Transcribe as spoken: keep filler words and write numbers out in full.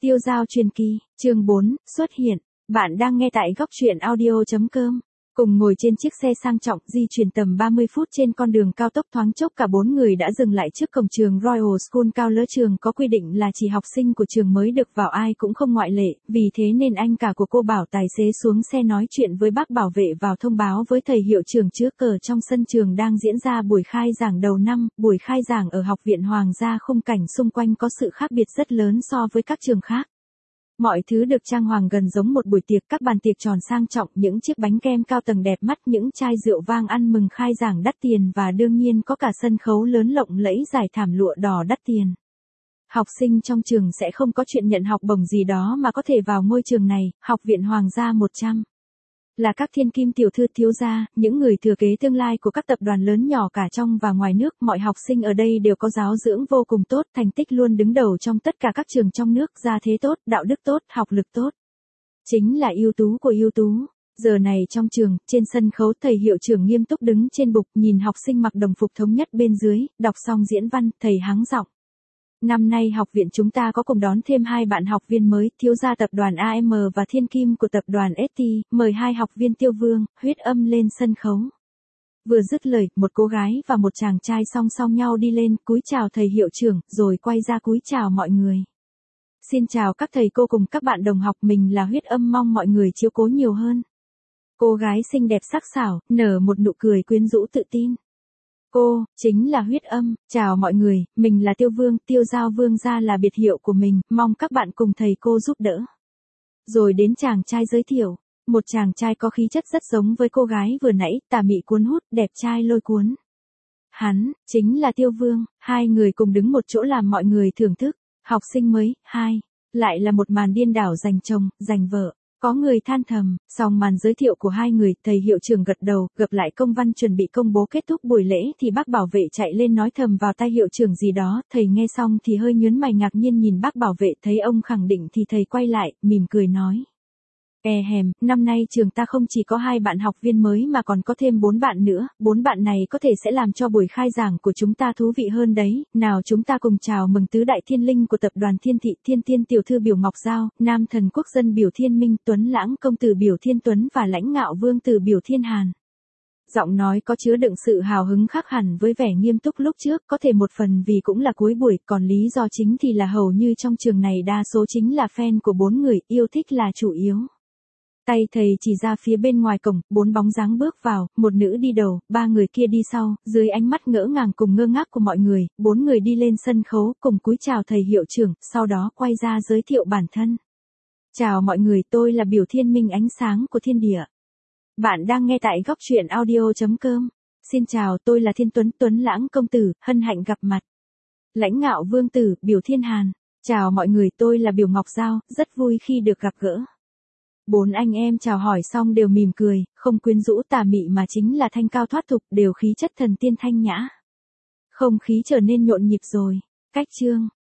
Tiêu Dao truyền kỳ, chương bốn, xuất hiện. Bạn đang nghe tại góc truyện audio chấm com. Cùng ngồi trên chiếc xe sang trọng di chuyển tầm ba mươi phút trên con đường cao tốc, thoáng chốc cả bốn người đã dừng lại trước cổng trường Royal School cao lỡ. Trường có quy định là chỉ học sinh của trường mới được vào, ai cũng không ngoại lệ, vì thế nên anh cả của cô bảo tài xế xuống xe nói chuyện với bác bảo vệ vào thông báo với thầy hiệu trưởng trước cờ trong sân trường đang diễn ra buổi khai giảng đầu năm. Buổi khai giảng ở Học viện Hoàng gia, khung cảnh xung quanh có sự khác biệt rất lớn so với các trường khác. Mọi thứ được trang hoàng gần giống một buổi tiệc, các bàn tiệc tròn sang trọng, những chiếc bánh kem cao tầng đẹp mắt, những chai rượu vang ăn mừng khai giảng đắt tiền và đương nhiên có cả sân khấu lớn lộng lẫy, dải thảm lụa đỏ đắt tiền. Học sinh trong trường sẽ không có chuyện nhận học bổng gì đó mà có thể vào ngôi trường này, Học viện Hoàng gia một trăm. Là các thiên kim tiểu thư thiếu gia, những người thừa kế tương lai của các tập đoàn lớn nhỏ cả trong và ngoài nước. Mọi học sinh ở đây đều có giáo dưỡng vô cùng tốt, thành tích luôn đứng đầu trong tất cả các trường trong nước, gia thế tốt, đạo đức tốt, học lực tốt. Chính là ưu tú của ưu tú. Giờ này trong trường, trên sân khấu, thầy hiệu trưởng nghiêm túc đứng trên bục, nhìn học sinh mặc đồng phục thống nhất bên dưới, đọc xong diễn văn, thầy hắng giọng. Năm nay học viện chúng ta có cùng đón thêm hai bạn học viên mới, thiếu gia tập đoàn a em và thiên kim của tập đoàn ét tê, mời hai học viên Tiêu Vương, Huyết Âm lên sân khấu. Vừa dứt lời, một cô gái và một chàng trai song song nhau đi lên, cúi chào thầy hiệu trưởng, rồi quay ra cúi chào mọi người. Xin chào các thầy cô cùng các bạn đồng học, mình là Huyết Âm, mong mọi người chiếu cố nhiều hơn. Cô gái xinh đẹp sắc sảo, nở một nụ cười quyến rũ tự tin. Cô, chính là Huyết Âm, chào mọi người, mình là Tiêu Vương, Tiêu Dao Vương gia là biệt hiệu của mình, mong các bạn cùng thầy cô giúp đỡ. Rồi đến chàng trai giới thiệu, một chàng trai có khí chất rất giống với cô gái vừa nãy, tà mị cuốn hút, đẹp trai lôi cuốn. Hắn, chính là Tiêu Vương, hai người cùng đứng một chỗ làm mọi người thưởng thức. Học sinh mới, hai, lại là một màn điên đảo giành chồng, giành vợ. Có người than thầm, xong màn giới thiệu của hai người, thầy hiệu trưởng gật đầu, gập lại công văn chuẩn bị công bố kết thúc buổi lễ thì bác bảo vệ chạy lên nói thầm vào tai hiệu trưởng gì đó, thầy nghe xong thì hơi nhướng mày ngạc nhiên nhìn bác bảo vệ, thấy ông khẳng định thì thầy quay lại, mỉm cười nói. E hèm, năm nay trường ta không chỉ có hai bạn học viên mới mà còn có thêm bốn bạn nữa, bốn bạn này có thể sẽ làm cho buổi khai giảng của chúng ta thú vị hơn đấy, nào chúng ta cùng chào mừng tứ đại thiên linh của tập đoàn Thiên Thị, Thiên Tiên tiểu thư Biểu Ngọc Giao, Nam thần quốc dân Biểu Thiên Minh, Tuấn Lãng công tử Biểu Thiên Tuấn và Lãnh Ngạo vương tử Biểu Thiên Hàn. Giọng nói có chứa đựng sự hào hứng khác hẳn với vẻ nghiêm túc lúc trước, có thể một phần vì cũng là cuối buổi, còn lý do chính thì là hầu như trong trường này đa số chính là fan của bốn người, yêu thích là chủ yếu. Tay thầy chỉ ra phía bên ngoài cổng, bốn bóng dáng bước vào, một nữ đi đầu, ba người kia đi sau, dưới ánh mắt ngỡ ngàng cùng ngơ ngác của mọi người, bốn người đi lên sân khấu, cùng cúi chào thầy hiệu trưởng, sau đó quay ra giới thiệu bản thân. Chào mọi người, tôi là Biểu Thiên Minh, ánh sáng của thiên địa. Bạn đang nghe tại góc truyện audio chấm com. Xin chào, tôi là Thiên Tuấn, Tuấn Lãng công tử, hân hạnh gặp mặt. Lãnh Ngạo vương tử, Biểu Thiên Hàn. Chào mọi người, tôi là Biểu Ngọc Giao, rất vui khi được gặp gỡ. Bốn anh em chào hỏi xong đều mỉm cười, không quyến rũ tà mị mà chính là thanh cao thoát tục, đều khí chất thần tiên thanh nhã. Không khí trở nên nhộn nhịp rồi. Cách chương.